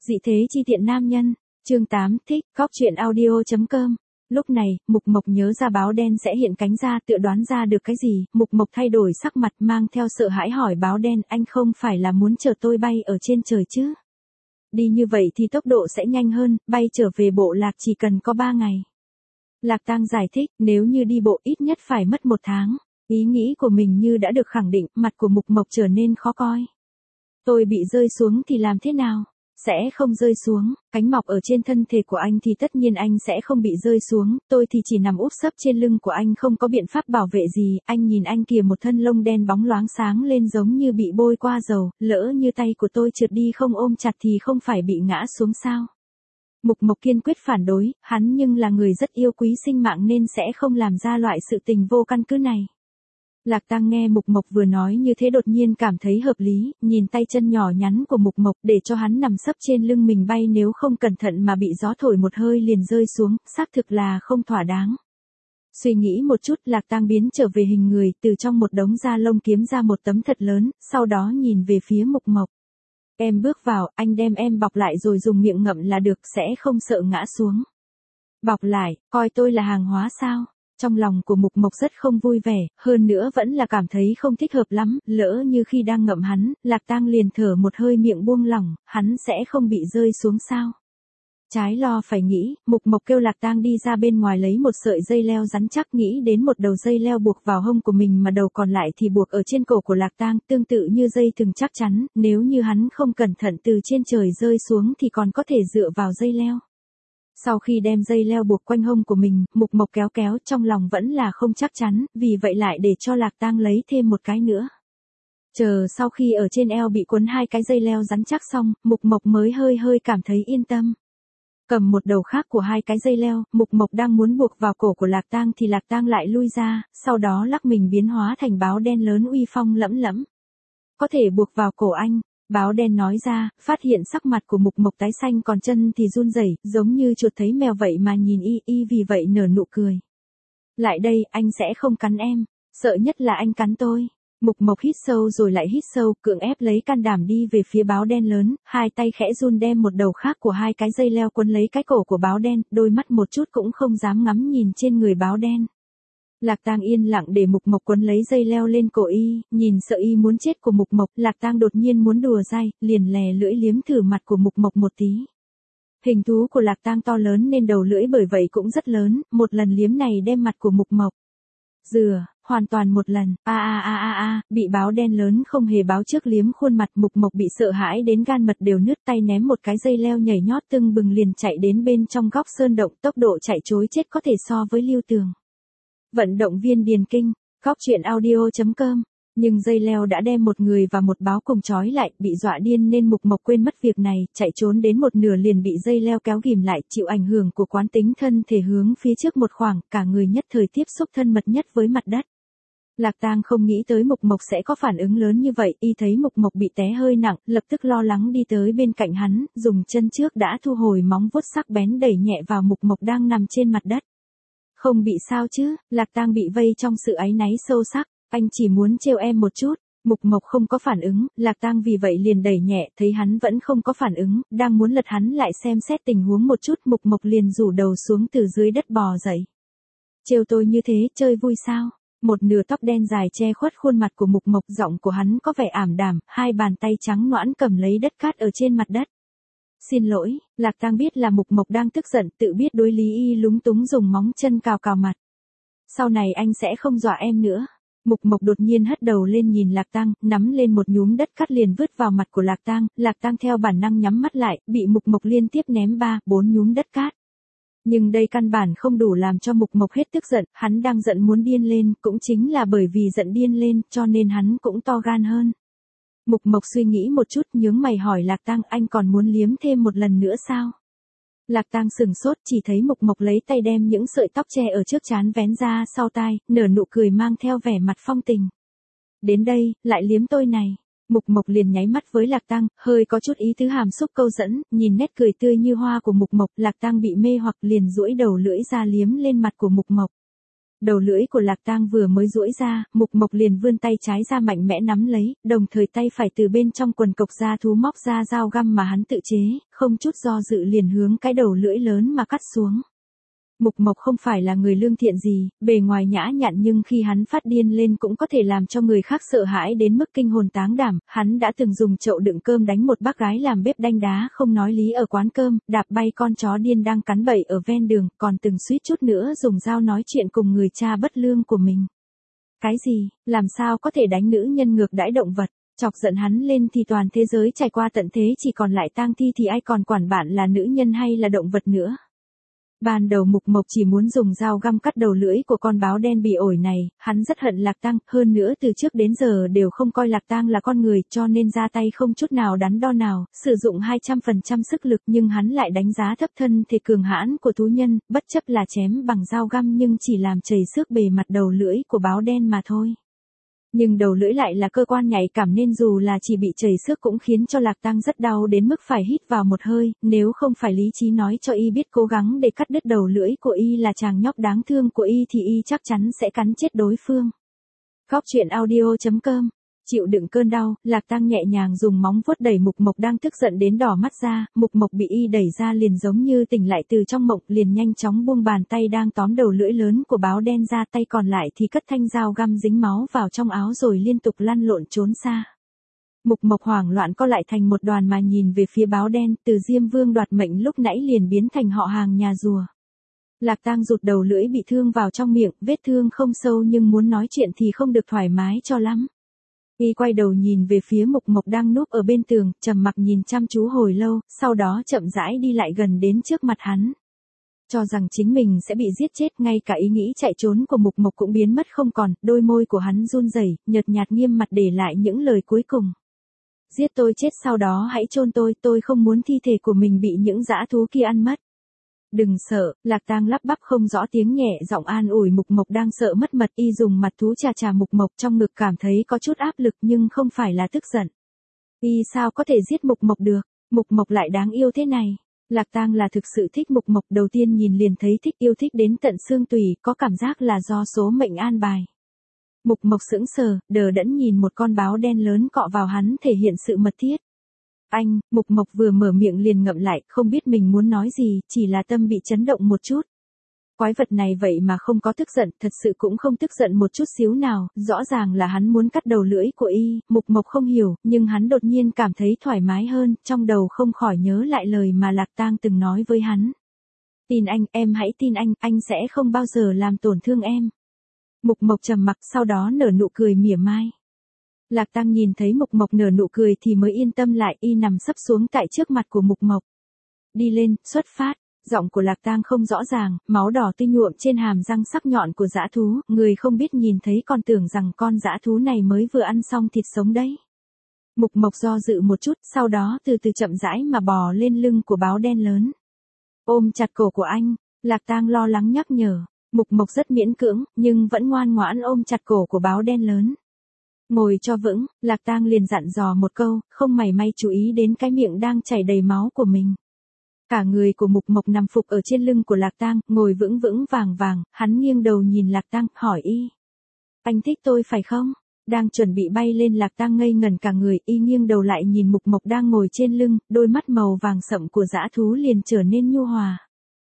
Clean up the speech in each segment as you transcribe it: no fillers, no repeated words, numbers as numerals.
Dị thế chi tiện nam nhân. Chương 8, thích, góc truyện audio.com. Lúc này, Mục Mộc nhớ ra báo đen sẽ hiện cánh ra, tựa đoán ra được cái gì, Mục Mộc thay đổi sắc mặt mang theo sợ hãi hỏi báo đen, anh không phải là muốn chở tôi bay ở trên trời chứ? Đi như vậy thì tốc độ sẽ nhanh hơn, bay trở về Bộ Lạc chỉ cần có 3 ngày. Lạc Tang giải thích, nếu như đi bộ ít nhất phải mất 1 tháng. Ý nghĩ của mình như đã được khẳng định, mặt của Mục Mộc trở nên khó coi. Tôi bị rơi xuống thì làm thế nào? Sẽ không rơi xuống, cánh mọc ở trên thân thể của anh thì tất nhiên anh sẽ không bị rơi xuống, tôi thì chỉ nằm úp sấp trên lưng của anh không có biện pháp bảo vệ gì, anh nhìn anh kìa, một thân lông đen bóng loáng sáng lên giống như bị bôi qua dầu, lỡ như tay của tôi trượt đi không ôm chặt thì không phải bị ngã xuống sao? Mục Mộc kiên quyết phản đối, hắn nhưng là người rất yêu quý sinh mạng nên sẽ không làm ra loại sự tình vô căn cứ này. Lạc Tang nghe Mục Mộc vừa nói như thế đột nhiên cảm thấy hợp lý, nhìn tay chân nhỏ nhắn của Mục Mộc để cho hắn nằm sấp trên lưng mình bay, nếu không cẩn thận mà bị gió thổi một hơi liền rơi xuống, xác thực là không thỏa đáng. Suy nghĩ một chút, Lạc Tang biến trở về hình người, từ trong một đống da lông kiếm ra một tấm thật lớn, sau đó nhìn về phía Mục Mộc. Em bước vào, anh đem em bọc lại rồi dùng miệng ngậm là được, sẽ không sợ ngã xuống. Bọc lại, coi tôi là hàng hóa sao? Trong lòng của Mục Mộc rất không vui vẻ, hơn nữa vẫn là cảm thấy không thích hợp lắm, lỡ như khi đang ngậm hắn, Lạc Tang liền thở một hơi miệng buông lỏng, hắn sẽ không bị rơi xuống sao? Trái lo phải nghĩ, Mục Mộc kêu Lạc Tang đi ra bên ngoài lấy một sợi dây leo rắn chắc, nghĩ đến một đầu dây leo buộc vào hông của mình mà đầu còn lại thì buộc ở trên cổ của Lạc Tang, tương tự như dây thừng chắc chắn, nếu như hắn không cẩn thận từ trên trời rơi xuống thì còn có thể dựa vào dây leo. Sau khi đem dây leo buộc quanh hông của mình, Mục Mộc kéo kéo, trong lòng vẫn là không chắc chắn, vì vậy lại để cho Lạc Tang lấy thêm một cái nữa. Chờ sau khi ở trên eo bị quấn 2 cái dây leo rắn chắc xong, Mục Mộc mới hơi cảm thấy yên tâm. Cầm một đầu khác của 2 cái dây leo, Mục Mộc đang muốn buộc vào cổ của Lạc Tang thì Lạc Tang lại lui ra, sau đó lắc mình biến hóa thành báo đen lớn uy phong lẫm lẫm. Có thể buộc vào cổ anh. Báo đen nói ra, phát hiện sắc mặt của Mục Mộc tái xanh còn chân thì run rẩy, giống như chuột thấy mèo vậy mà nhìn y vì vậy nở nụ cười. Lại đây, anh sẽ không cắn em, sợ nhất là anh cắn tôi. Mục Mộc hít sâu rồi lại hít sâu, cưỡng ép lấy can đảm đi về phía báo đen lớn, 2 tay khẽ run đem một đầu khác của 2 cái dây leo quấn lấy cái cổ của báo đen, đôi mắt một chút cũng không dám ngắm nhìn trên người báo đen. Lạc Tang yên lặng để Mục Mộc quấn lấy dây leo lên cổ y, nhìn sợ y muốn chết của Mục Mộc, Lạc Tang đột nhiên muốn đùa dai, liền lè lưỡi liếm thử mặt của Mục Mộc một tí. Hình thú của Lạc Tang to lớn nên đầu lưỡi bởi vậy cũng rất lớn, một lần liếm này đem mặt của Mục Mộc dừa, hoàn toàn một lần, bị báo đen lớn không hề báo trước liếm khuôn mặt, Mục Mộc bị sợ hãi đến gan mật đều nứt, tay ném một cái dây leo nhảy nhót tưng bừng liền chạy đến bên trong góc sơn động, tốc độ chạy trối chết có thể so với Lưu Tường. Vận động viên điền kinh, góc truyện audio.com. Nhưng dây leo đã đem một người và một báo cùng trói lại, bị dọa điên nên Mục Mộc quên mất việc này, chạy trốn đến một nửa liền bị dây leo kéo ghìm lại, chịu ảnh hưởng của quán tính thân thể hướng phía trước một khoảng, cả người nhất thời tiếp xúc thân mật nhất với mặt đất. Lạc Tang không nghĩ tới Mục Mộc sẽ có phản ứng lớn như vậy, y thấy Mục Mộc bị té hơi nặng, lập tức lo lắng đi tới bên cạnh hắn, dùng chân trước đã thu hồi móng vuốt sắc bén đẩy nhẹ vào Mục Mộc đang nằm trên mặt đất. Không bị sao chứ? Lạc Tang bị vây trong sự áy náy sâu sắc, anh chỉ muốn trêu em một chút. Mục Mộc không có phản ứng, Lạc Tang vì vậy liền đẩy nhẹ, thấy hắn vẫn không có phản ứng, đang muốn lật hắn lại xem xét tình huống một chút, Mục Mộc liền rủ đầu xuống từ dưới đất bò dậy. Trêu tôi như thế, chơi vui sao? Một nửa tóc đen dài che khuất khuôn mặt của Mục Mộc, giọng của hắn có vẻ ảm đạm, 2 bàn tay trắng nõn cầm lấy đất cát ở trên mặt đất. Xin lỗi, Lạc Tang biết là Mục Mộc đang tức giận, tự biết đối lý y lúng túng dùng móng chân cào cào mặt. Sau này anh sẽ không dọa em nữa. Mục Mộc đột nhiên hất đầu lên nhìn Lạc Tang, nắm lên một nhúm đất cát liền vứt vào mặt của Lạc Tang theo bản năng nhắm mắt lại, bị Mục Mộc liên tiếp ném 3-4 nhúm đất cát. Nhưng đây căn bản không đủ làm cho Mục Mộc hết tức giận, hắn đang giận muốn điên lên, cũng chính là bởi vì giận điên lên, cho nên hắn cũng to gan hơn. Mục Mộc suy nghĩ một chút, nhướng mày hỏi Lạc Tang, anh còn muốn liếm thêm một lần nữa sao? Lạc Tang sừng sốt, chỉ thấy Mục Mộc lấy tay đem những sợi tóc che ở trước trán vén ra sau tai, nở nụ cười mang theo vẻ mặt phong tình. Đến đây, lại liếm tôi này. Mục Mộc liền nháy mắt với Lạc Tang, hơi có chút ý tứ hàm xúc câu dẫn, nhìn nét cười tươi như hoa của Mục Mộc, Lạc Tang bị mê hoặc liền duỗi đầu lưỡi ra liếm lên mặt của Mục Mộc. Đầu lưỡi của Lạc Tang vừa mới duỗi ra, Mục Mộc liền vươn tay trái ra mạnh mẽ nắm lấy, đồng thời tay phải từ bên trong quần cộc da thú móc ra dao găm mà hắn tự chế, không chút do dự liền hướng cái đầu lưỡi lớn mà cắt xuống. Mục Mộc không phải là người lương thiện gì, bề ngoài nhã nhặn nhưng khi hắn phát điên lên cũng có thể làm cho người khác sợ hãi đến mức kinh hồn táng đảm. Hắn đã từng dùng chậu đựng cơm đánh một bác gái làm bếp đanh đá không nói lý ở quán cơm, đạp bay con chó điên đang cắn bậy ở ven đường, còn từng suýt chút nữa dùng dao nói chuyện cùng người cha bất lương của mình. Cái gì, làm sao có thể đánh nữ nhân ngược đãi động vật? Chọc giận hắn lên thì toàn thế giới trải qua tận thế chỉ còn lại tang thi thì ai còn quản bạn là nữ nhân hay là động vật nữa. Ban đầu Mục Mộc chỉ muốn dùng dao găm cắt đầu lưỡi của con báo đen bị ổi này, hắn rất hận Lạc Tang, hơn nữa từ trước đến giờ đều không coi Lạc Tang là con người cho nên ra tay không chút nào đắn đo nào, sử dụng 200% sức lực nhưng hắn lại đánh giá thấp thân thể cường hãn của thú nhân, bất chấp là chém bằng dao găm nhưng chỉ làm chảy xước bề mặt đầu lưỡi của báo đen mà thôi. Nhưng đầu lưỡi lại là cơ quan nhạy cảm nên dù là chỉ bị chảy xước cũng khiến cho Lạc Tang rất đau đến mức phải hít vào một hơi, nếu không phải lý trí nói cho y biết cố gắng để cắt đứt đầu lưỡi của y là chàng nhóc đáng thương của y thì y chắc chắn sẽ cắn chết đối phương. Góc truyện audio.com. Chịu đựng cơn đau, Lạc Tang nhẹ nhàng dùng móng vuốt đẩy Mục Mộc đang tức giận đến đỏ mắt ra, Mục Mộc bị y đẩy ra liền giống như tỉnh lại từ trong mộng, liền nhanh chóng buông bàn tay đang tóm đầu lưỡi lớn của báo đen ra, tay còn lại thì cất thanh dao găm dính máu vào trong áo rồi liên tục lăn lộn trốn xa. Mục Mộc hoảng loạn co lại thành một đoàn mà nhìn về phía báo đen, từ Diêm Vương đoạt mệnh lúc nãy liền biến thành họ hàng nhà rùa. Lạc Tang rụt đầu lưỡi bị thương vào trong miệng, vết thương không sâu nhưng muốn nói chuyện thì không được thoải mái cho lắm. Y quay đầu nhìn về phía Mục Mộc đang núp ở bên tường, trầm mặc nhìn chăm chú hồi lâu, sau đó chậm rãi đi lại gần đến trước mặt hắn. Cho rằng chính mình sẽ bị giết chết, ngay cả ý nghĩ chạy trốn của Mục Mộc cũng biến mất không còn, đôi môi của hắn run rẩy, nhợt nhạt nghiêm mặt để lại những lời cuối cùng. Giết tôi chết sau đó hãy chôn tôi không muốn thi thể của mình bị những dã thú kia ăn mất. Đừng sợ, Lạc Tang lắp bắp không rõ tiếng nhẹ giọng an ủi Mục Mộc đang sợ mất mật, y dùng mặt thú chà Mục Mộc trong ngực cảm thấy có chút áp lực nhưng không phải là tức giận. Y sao có thể giết Mục Mộc được, Mục Mộc lại đáng yêu thế này. Lạc Tang là thực sự thích Mục Mộc, đầu tiên nhìn liền thấy thích, yêu thích đến tận xương tủy, có cảm giác là do số mệnh an bài. Mục Mộc sững sờ, đờ đẫn nhìn một con báo đen lớn cọ vào hắn thể hiện sự mật thiết. Anh, Mục Mộc vừa mở miệng liền ngậm lại, không biết mình muốn nói gì, chỉ là tâm bị chấn động một chút. Quái vật này vậy mà không có tức giận, thật sự cũng không tức giận một chút xíu nào, rõ ràng là hắn muốn cắt đầu lưỡi của y, Mục Mộc không hiểu, nhưng hắn đột nhiên cảm thấy thoải mái hơn, trong đầu không khỏi nhớ lại lời mà Lạc Tang từng nói với hắn. Tin anh, em hãy tin anh sẽ không bao giờ làm tổn thương em. Mục Mộc trầm mặc sau đó nở nụ cười mỉa mai. Lạc Tang nhìn thấy Mục Mộc nở nụ cười thì mới yên tâm lại, y nằm sấp xuống tại trước mặt của Mục Mộc. Đi lên, xuất phát, giọng của Lạc Tang không rõ ràng, máu đỏ tươi nhuộm trên hàm răng sắc nhọn của dã thú, người không biết nhìn thấy còn tưởng rằng con dã thú này mới vừa ăn xong thịt sống đấy. Mục Mộc do dự một chút, sau đó từ từ chậm rãi mà bò lên lưng của báo đen lớn. Ôm chặt cổ của anh, Lạc Tang lo lắng nhắc nhở, Mục Mộc rất miễn cưỡng, nhưng vẫn ngoan ngoãn ôm chặt cổ của báo đen lớn. Ngồi cho vững, Lạc Tang liền dặn dò một câu, không mảy may chú ý đến cái miệng đang chảy đầy máu của mình. Cả người của Mục Mộc nằm phục ở trên lưng của Lạc Tang, ngồi vững vững vàng vàng, hắn nghiêng đầu nhìn Lạc Tang, hỏi y. Anh thích tôi phải không? Đang chuẩn bị bay lên, Lạc Tang ngây ngẩn cả người, y nghiêng đầu lại nhìn Mục Mộc đang ngồi trên lưng, đôi mắt màu vàng sậm của dã thú liền trở nên nhu hòa.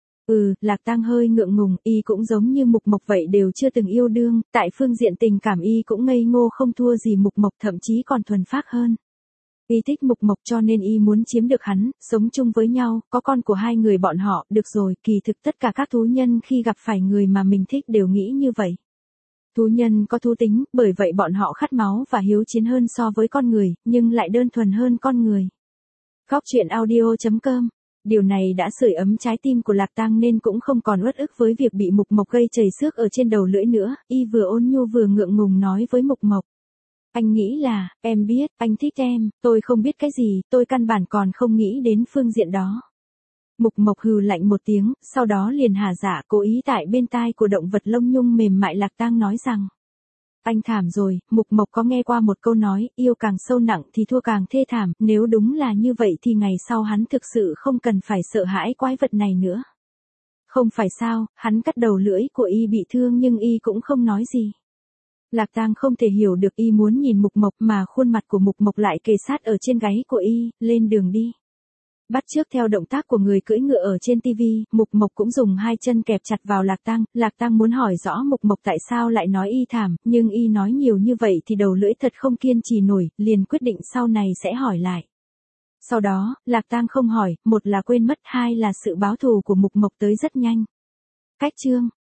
Lạc Tang hơi ngượng ngùng, y cũng giống như Mục Mộc vậy đều chưa từng yêu đương, tại phương diện tình cảm y cũng ngây ngô không thua gì Mục Mộc, thậm chí còn thuần phác hơn. Y thích Mục Mộc cho nên y muốn chiếm được hắn, sống chung với nhau, có con của hai người bọn họ, được rồi, kỳ thực tất cả các thú nhân khi gặp phải người mà mình thích đều nghĩ như vậy. Thú nhân có thú tính, bởi vậy bọn họ khát máu và hiếu chiến hơn so với con người, nhưng lại đơn thuần hơn con người. Góc truyện audio.com. Điều này đã sưởi ấm trái tim của Lạc Tang nên cũng không còn uất ức với việc bị Mục Mộc gây chảy xước ở trên đầu lưỡi nữa, y vừa ôn nhu vừa ngượng ngùng nói với Mục Mộc. Anh nghĩ là, em biết, anh thích em, tôi không biết cái gì, tôi căn bản còn không nghĩ đến phương diện đó. Mục Mộc hừ lạnh một tiếng, sau đó liền hả dạ cố ý tại bên tai của động vật lông nhung mềm mại Lạc Tang nói rằng. Anh thảm rồi, Mục Mộc có nghe qua một câu nói, yêu càng sâu nặng thì thua càng thê thảm, nếu đúng là như vậy thì ngày sau hắn thực sự không cần phải sợ hãi quái vật này nữa. Không phải sao, hắn cắt đầu lưỡi của y bị thương nhưng y cũng không nói gì. Lạc Tang không thể hiểu được y muốn nhìn Mục Mộc mà khuôn mặt của Mục Mộc lại kề sát ở trên gáy của y, lên đường đi. Bắt chước theo động tác của người cưỡi ngựa ở trên tivi, Mục Mộc cũng dùng hai chân kẹp chặt vào Lạc Tang muốn hỏi rõ Mục Mộc tại sao lại nói y thảm, nhưng y nói nhiều như vậy thì đầu lưỡi thật không kiên trì nổi, liền quyết định sau này sẽ hỏi lại. Sau đó, Lạc Tang không hỏi, một là quên mất, hai là sự báo thù của Mục Mộc tới rất nhanh. Cách chương